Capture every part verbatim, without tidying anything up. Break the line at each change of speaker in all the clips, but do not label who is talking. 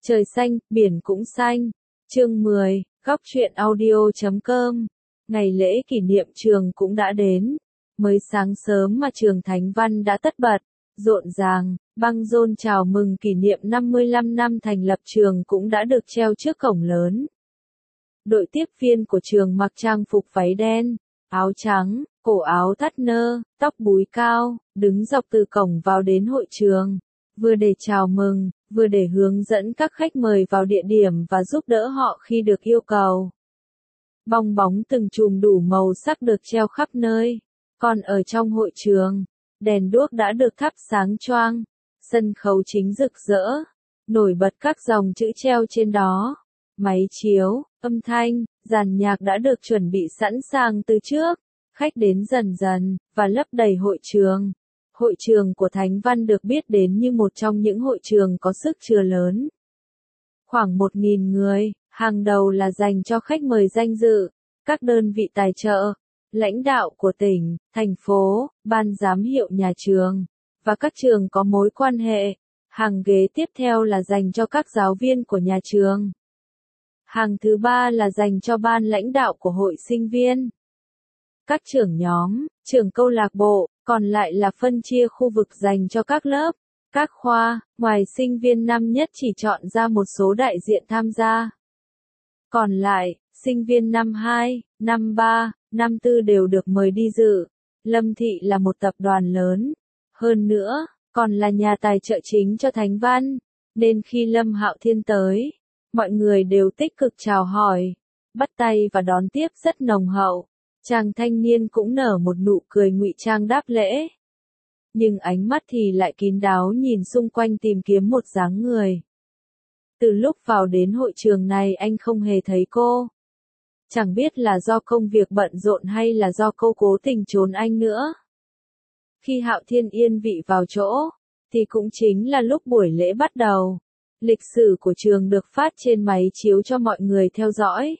Trời xanh, biển cũng xanh. Chương mười, góc truyện audio chấm com. Ngày lễ kỷ niệm trường cũng đã đến. Mới sáng sớm mà trường Thánh Văn đã tất bật, rộn ràng, băng rôn chào mừng kỷ niệm năm mươi lăm năm thành lập trường cũng đã được treo trước cổng lớn. Đội tiếp viên của trường mặc trang phục váy đen, áo trắng, cổ áo thắt nơ, tóc búi cao, đứng dọc từ cổng vào đến hội trường, vừa để chào mừng, vừa để hướng dẫn các khách mời vào địa điểm và giúp đỡ họ khi được yêu cầu. Bong bóng từng chùm đủ màu sắc được treo khắp nơi, còn ở trong hội trường, đèn đuốc đã được thắp sáng choang, sân khấu chính rực rỡ, nổi bật các dòng chữ treo trên đó, máy chiếu, âm thanh, dàn nhạc đã được chuẩn bị sẵn sàng từ trước, khách đến dần dần, và lấp đầy hội trường. Hội trường của Thánh Văn được biết đến như một trong những hội trường có sức chứa lớn. Khoảng một nghìn người, hàng đầu là dành cho khách mời danh dự, các đơn vị tài trợ, lãnh đạo của tỉnh, thành phố, ban giám hiệu nhà trường, và các trường có mối quan hệ. Hàng ghế tiếp theo là dành cho các giáo viên của nhà trường. Hàng thứ ba là dành cho ban lãnh đạo của hội sinh viên, các trưởng nhóm, trưởng câu lạc bộ, còn lại là phân chia khu vực dành cho các lớp, các khoa. Ngoài sinh viên năm nhất chỉ chọn ra một số đại diện tham gia. Còn lại, sinh viên năm hai, năm ba, năm tư đều được mời đi dự. Lâm Thị là một tập đoàn lớn, hơn nữa, còn là nhà tài trợ chính cho Thánh Văn, nên khi Lâm Hạo Thiên tới, mọi người đều tích cực chào hỏi, bắt tay và đón tiếp rất nồng hậu. Chàng thanh niên cũng nở một nụ cười ngụy trang đáp lễ. Nhưng ánh mắt thì lại kín đáo nhìn xung quanh tìm kiếm một dáng người. Từ lúc vào đến hội trường này anh không hề thấy cô. Chẳng biết là do công việc bận rộn hay là do cô cố tình trốn anh nữa. Khi Hạo Thiên yên vị vào chỗ, thì cũng chính là lúc buổi lễ bắt đầu. Lịch sử của trường được phát trên máy chiếu cho mọi người theo dõi.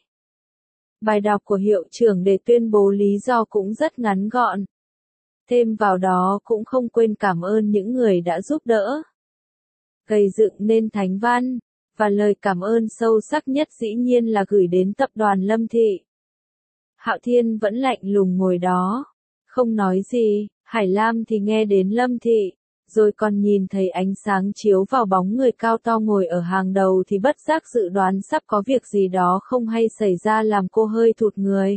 Bài đọc của hiệu trưởng để tuyên bố lý do cũng rất ngắn gọn. Thêm vào đó cũng không quên cảm ơn những người đã giúp đỡ gây dựng nên Thánh Văn, và lời cảm ơn sâu sắc nhất dĩ nhiên là gửi đến tập đoàn Lâm Thị. Hạo Thiên vẫn lạnh lùng ngồi đó, không nói gì. Hải Lam thì nghe đến Lâm Thị, rồi còn nhìn thấy ánh sáng chiếu vào bóng người cao to ngồi ở hàng đầu thì bất giác dự đoán sắp có việc gì đó không hay xảy ra làm cô hơi thụt người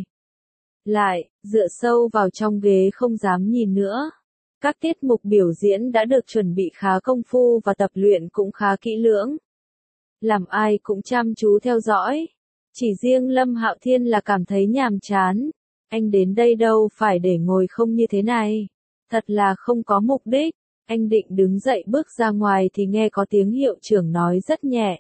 lại, dựa sâu vào trong ghế không dám nhìn nữa. Các tiết mục biểu diễn đã được chuẩn bị khá công phu và tập luyện cũng khá kỹ lưỡng, làm ai cũng chăm chú theo dõi. Chỉ riêng Lâm Hạo Thiên là cảm thấy nhàm chán. Anh đến đây đâu phải để ngồi không như thế này. Thật là không có mục đích. Anh định đứng dậy bước ra ngoài thì nghe có tiếng hiệu trưởng nói rất nhẹ.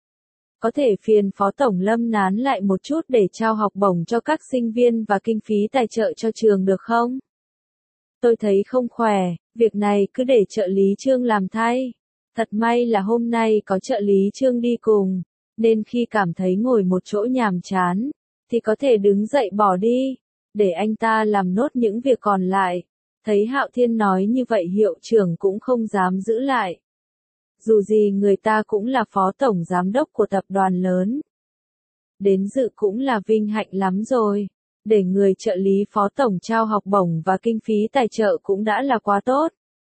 Có thể phiền Phó Tổng Lâm nán lại một chút để trao học bổng cho các sinh viên và kinh phí tài trợ cho trường được không? Tôi thấy không khỏe, việc này cứ để trợ lý Trương làm thay. Thật may là hôm nay có trợ lý Trương đi cùng, nên khi cảm thấy ngồi một chỗ nhàm chán, thì có thể đứng dậy bỏ đi, để anh ta làm nốt những việc còn lại. Thấy Hạo Thiên nói như vậy hiệu trưởng cũng không dám giữ lại. Dù gì người ta cũng là phó tổng giám đốc của tập đoàn lớn. Đến dự cũng là vinh hạnh lắm rồi. Để người trợ lý phó tổng trao học bổng và kinh phí tài trợ cũng đã là quá tốt.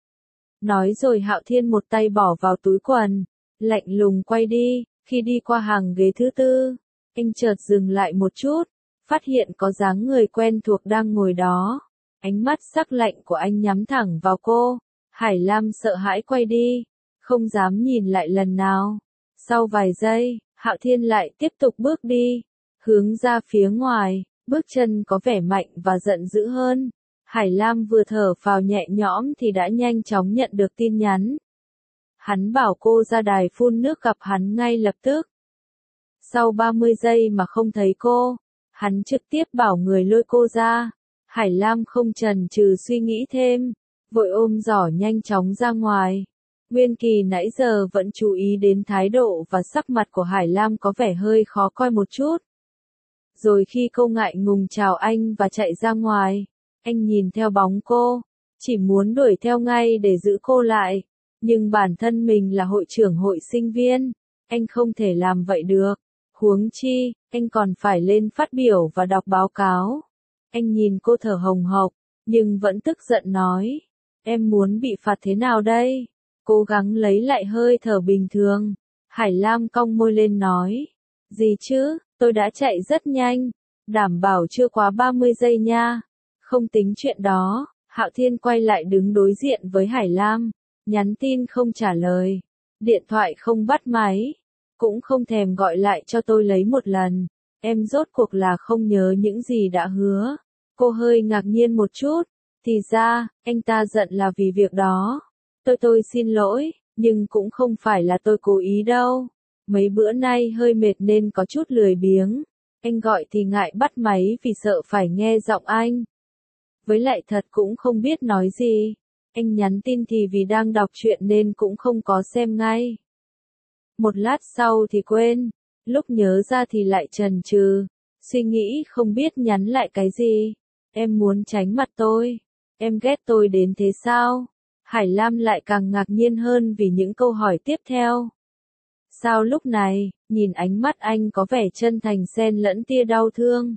Nói rồi Hạo Thiên một tay bỏ vào túi quần, lạnh lùng quay đi. Khi đi qua hàng ghế thứ tư, anh chợt dừng lại một chút, phát hiện có dáng người quen thuộc đang ngồi đó. Ánh mắt sắc lạnh của anh nhắm thẳng vào cô. Hải Lam sợ hãi quay đi, không dám nhìn lại lần nào. Sau vài giây, Hạo Thiên lại tiếp tục bước đi, hướng ra phía ngoài, bước chân có vẻ mạnh và giận dữ hơn. Hải Lam vừa thở phào nhẹ nhõm thì đã nhanh chóng nhận được tin nhắn. Hắn bảo cô ra đài phun nước gặp hắn ngay lập tức. Sau ba mươi giây mà không thấy cô, hắn trực tiếp bảo người lôi cô ra. Hải Lam không chần chừ suy nghĩ thêm, vội ôm giỏ nhanh chóng ra ngoài. Nguyên Kỳ nãy giờ vẫn chú ý đến thái độ và sắc mặt của Hải Lam có vẻ hơi khó coi một chút. Rồi khi cô ngại ngùng chào anh và chạy ra ngoài, anh nhìn theo bóng cô, chỉ muốn đuổi theo ngay để giữ cô lại. Nhưng bản thân mình là hội trưởng hội sinh viên, anh không thể làm vậy được. Huống chi, anh còn phải lên phát biểu và đọc báo cáo. Anh nhìn cô thở hồng hộc, nhưng vẫn tức giận nói. Em muốn bị phạt thế nào đây? Cố gắng lấy lại hơi thở bình thường. Hải Lam cong môi lên nói. Gì chứ, tôi đã chạy rất nhanh. Đảm bảo chưa quá ba mươi giây nha. Không tính chuyện đó, Hạo Thiên quay lại đứng đối diện với Hải Lam. Nhắn tin không trả lời. Điện thoại không bắt máy. Cũng không thèm gọi lại cho tôi lấy một lần. Em rốt cuộc là không nhớ những gì đã hứa. Cô hơi ngạc nhiên một chút. Thì ra, anh ta giận là vì việc đó. Tôi tôi xin lỗi, nhưng cũng không phải là tôi cố ý đâu. Mấy bữa nay hơi mệt nên có chút lười biếng. Anh gọi thì ngại bắt máy vì sợ phải nghe giọng anh. Với lại thật cũng không biết nói gì. Anh nhắn tin thì vì đang đọc truyện nên cũng không có xem ngay. Một lát sau thì quên, lúc nhớ ra thì lại chần chừ, suy nghĩ không biết nhắn lại cái gì. Em muốn tránh mặt tôi. Em ghét tôi đến thế sao? Hải Lam lại càng ngạc nhiên hơn vì những câu hỏi tiếp theo. Sao lúc này, nhìn ánh mắt anh có vẻ chân thành xen lẫn tia đau thương.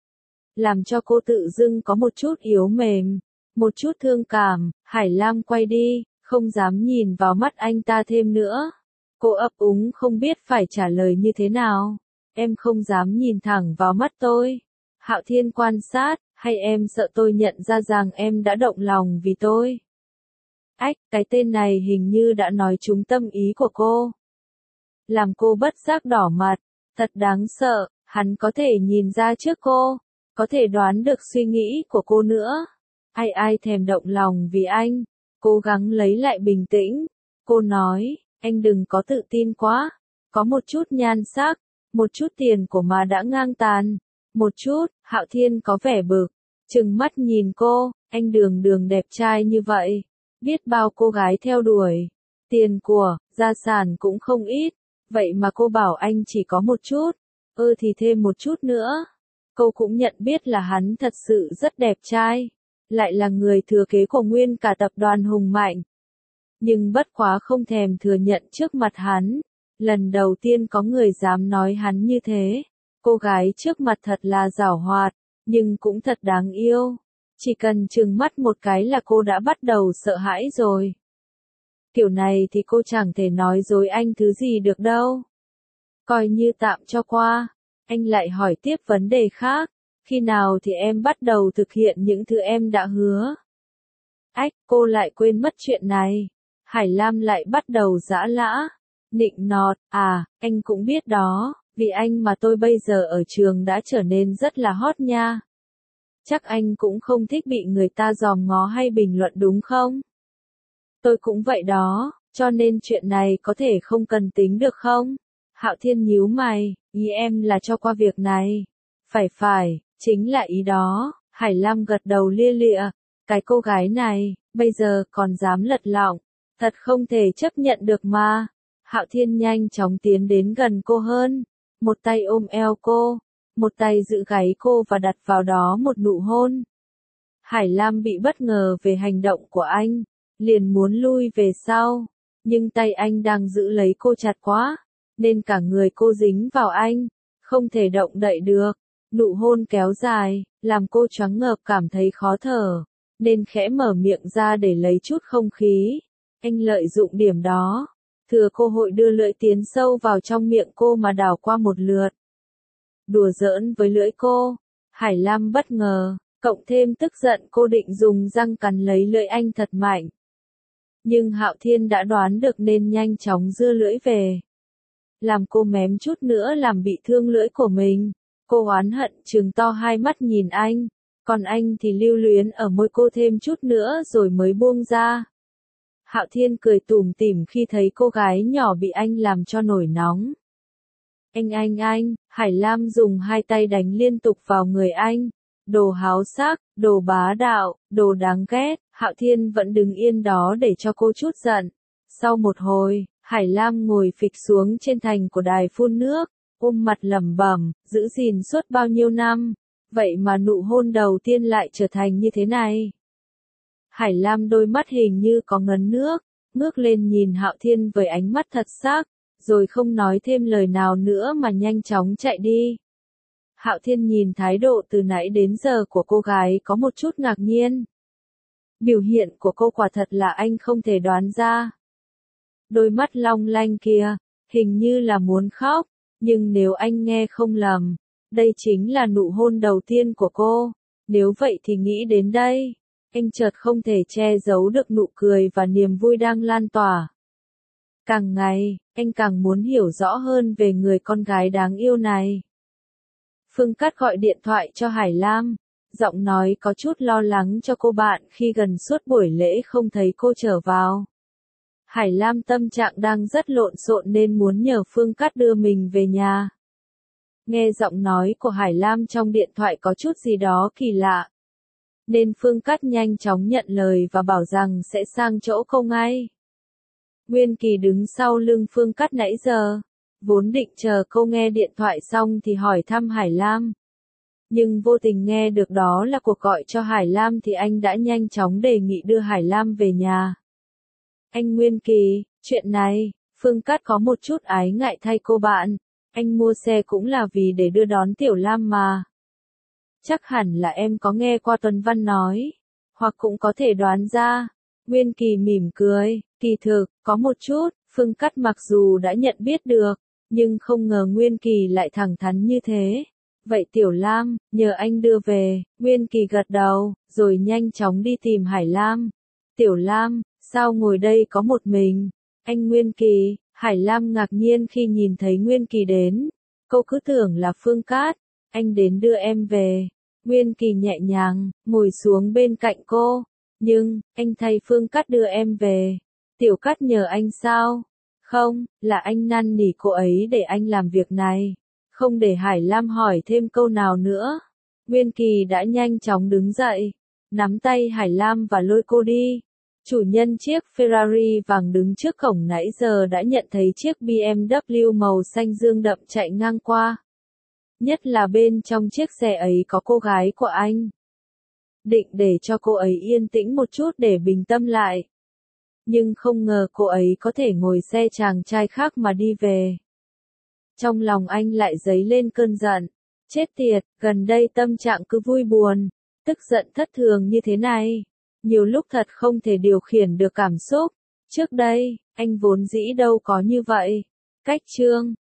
Làm cho cô tự dưng có một chút yếu mềm, một chút thương cảm. Hải Lam quay đi, không dám nhìn vào mắt anh ta thêm nữa. Cô ấp úng không biết phải trả lời như thế nào. Em không dám nhìn thẳng vào mắt tôi. Hạo Thiên quan sát, hay em sợ tôi nhận ra rằng em đã động lòng vì tôi? Ách, cái tên này hình như đã nói trúng tâm ý của cô. Làm cô bất giác đỏ mặt, thật đáng sợ, hắn có thể nhìn ra trước cô, có thể đoán được suy nghĩ của cô nữa. Ai ai thèm động lòng vì anh, cố gắng lấy lại bình tĩnh. Cô nói, anh đừng có tự tin quá, có một chút nhan sắc, một chút tiền của mà đã ngang tàn. Một chút, Hạo Thiên có vẻ bực, trừng mắt nhìn cô, anh đường đường đẹp trai như vậy, biết bao cô gái theo đuổi, tiền của, gia sản cũng không ít, vậy mà cô bảo anh chỉ có một chút, ơ thì thêm một chút nữa. Cô cũng nhận biết là hắn thật sự rất đẹp trai, lại là người thừa kế của nguyên cả tập đoàn hùng mạnh. Nhưng bất quá không thèm thừa nhận trước mặt hắn, lần đầu tiên có người dám nói hắn như thế. Cô gái trước mặt thật là giảo hoạt, nhưng cũng thật đáng yêu. Chỉ cần trừng mắt một cái là cô đã bắt đầu sợ hãi rồi. Kiểu này thì cô chẳng thể nói dối anh thứ gì được đâu. Coi như tạm cho qua. Anh lại hỏi tiếp vấn đề khác. Khi nào thì em bắt đầu thực hiện những thứ em đã hứa? Ách, cô lại quên mất chuyện này. Hải Lam lại bắt đầu giã lã. Nịnh nọt, à, anh cũng biết đó. Vì anh mà tôi bây giờ ở trường đã trở nên rất là hot nha. Chắc anh cũng không thích bị người ta dòm ngó hay bình luận đúng không? Tôi cũng vậy đó, cho nên chuyện này có thể không cần tính được không? Hạo Thiên nhíu mày, ý em là cho qua việc này. Phải phải, chính là ý đó. Hải Lam gật đầu lia lịa. Cái cô gái này, bây giờ còn dám lật lọng. Thật không thể chấp nhận được mà. Hạo Thiên nhanh chóng tiến đến gần cô hơn. Một tay ôm eo cô, một tay giữ gáy cô và đặt vào đó một nụ hôn. Hải Lam bị bất ngờ về hành động của anh, liền muốn lui về sau, nhưng tay anh đang giữ lấy cô chặt quá, nên cả người cô dính vào anh, không thể động đậy được. Nụ hôn kéo dài, làm cô choáng ngợp cảm thấy khó thở, nên khẽ mở miệng ra để lấy chút không khí. Anh lợi dụng điểm đó, thừa cơ hội đưa lưỡi tiến sâu vào trong miệng cô mà đảo qua một lượt. Đùa giỡn với lưỡi cô, Hải Lam bất ngờ, cộng thêm tức giận cô định dùng răng cắn lấy lưỡi anh thật mạnh. Nhưng Hạo Thiên đã đoán được nên nhanh chóng giơ lưỡi về. Làm cô mém chút nữa làm bị thương lưỡi của mình. Cô oán hận trừng to hai mắt nhìn anh, còn anh thì lưu luyến ở môi cô thêm chút nữa rồi mới buông ra. Hạo Thiên cười tủm tỉm khi thấy cô gái nhỏ bị anh làm cho nổi nóng. Anh anh anh, Hải Lam dùng hai tay đánh liên tục vào người anh. Đồ háo sắc, đồ bá đạo, đồ đáng ghét. Hạo Thiên vẫn đứng yên đó để cho cô chút giận. Sau một hồi, Hải Lam ngồi phịch xuống trên thành của đài phun nước, ôm mặt lẩm bẩm, giữ gìn suốt bao nhiêu năm, vậy mà nụ hôn đầu tiên lại trở thành như thế này. Hải Lam đôi mắt hình như có ngấn nước, ngước lên nhìn Hạo Thiên với ánh mắt thật sắc, rồi không nói thêm lời nào nữa mà nhanh chóng chạy đi. Hạo Thiên nhìn thái độ từ nãy đến giờ của cô gái có một chút ngạc nhiên. Biểu hiện của cô quả thật là anh không thể đoán ra. Đôi mắt long lanh kia, hình như là muốn khóc, nhưng nếu anh nghe không lầm, đây chính là nụ hôn đầu tiên của cô. Nếu vậy thì nghĩ đến đây, anh chợt không thể che giấu được nụ cười và niềm vui đang lan tỏa. Càng ngày, anh càng muốn hiểu rõ hơn về người con gái đáng yêu này. Phương Cát gọi điện thoại cho Hải Lam, giọng nói có chút lo lắng cho cô bạn khi gần suốt buổi lễ không thấy cô trở vào. Hải Lam tâm trạng đang rất lộn xộn nên muốn nhờ Phương Cát đưa mình về nhà. Nghe giọng nói của Hải Lam trong điện thoại có chút gì đó kỳ lạ, nên Phương Cát nhanh chóng nhận lời và bảo rằng sẽ sang chỗ cô ngay. Nguyên Kỳ đứng sau lưng Phương Cát nãy giờ, vốn định chờ cô nghe điện thoại xong thì hỏi thăm Hải Lam. Nhưng vô tình nghe được đó là cuộc gọi cho Hải Lam thì anh đã nhanh chóng đề nghị đưa Hải Lam về nhà. Anh Nguyên Kỳ, chuyện này, Phương Cát có một chút ái ngại thay cô bạn, anh mua xe cũng là vì để đưa đón Tiểu Lam mà. Chắc hẳn là em có nghe qua Tuấn Văn nói, hoặc cũng có thể đoán ra. Nguyên Kỳ mỉm cười, kỳ thực, có một chút, Phương Cát mặc dù đã nhận biết được, nhưng không ngờ Nguyên Kỳ lại thẳng thắn như thế. Vậy Tiểu Lam, nhờ anh đưa về. Nguyên Kỳ gật đầu, rồi nhanh chóng đi tìm Hải Lam. Tiểu Lam, sao ngồi đây có một mình? Anh Nguyên Kỳ, Hải Lam ngạc nhiên khi nhìn thấy Nguyên Kỳ đến. Cô cứ tưởng là Phương Cát, anh đến đưa em về. Nguyên Kỳ nhẹ nhàng, ngồi xuống bên cạnh cô. Nhưng, anh thay Phương Cát đưa em về. Tiểu Cát nhờ anh sao? Không, là anh năn nỉ cô ấy để anh làm việc này. Không để Hải Lam hỏi thêm câu nào nữa. Nguyên Kỳ đã nhanh chóng đứng dậy, nắm tay Hải Lam và lôi cô đi. Chủ nhân chiếc Ferrari vàng đứng trước cổng nãy giờ đã nhận thấy chiếc bê em vê màu xanh dương đậm chạy ngang qua. Nhất là bên trong chiếc xe ấy có cô gái của anh. Định để cho cô ấy yên tĩnh một chút để bình tâm lại. Nhưng không ngờ cô ấy có thể ngồi xe chàng trai khác mà đi về. Trong lòng anh lại dấy lên cơn giận. Chết tiệt, gần đây tâm trạng cứ vui buồn, tức giận thất thường như thế này. Nhiều lúc thật không thể điều khiển được cảm xúc. Trước đây, anh vốn dĩ đâu có như vậy. Cách chương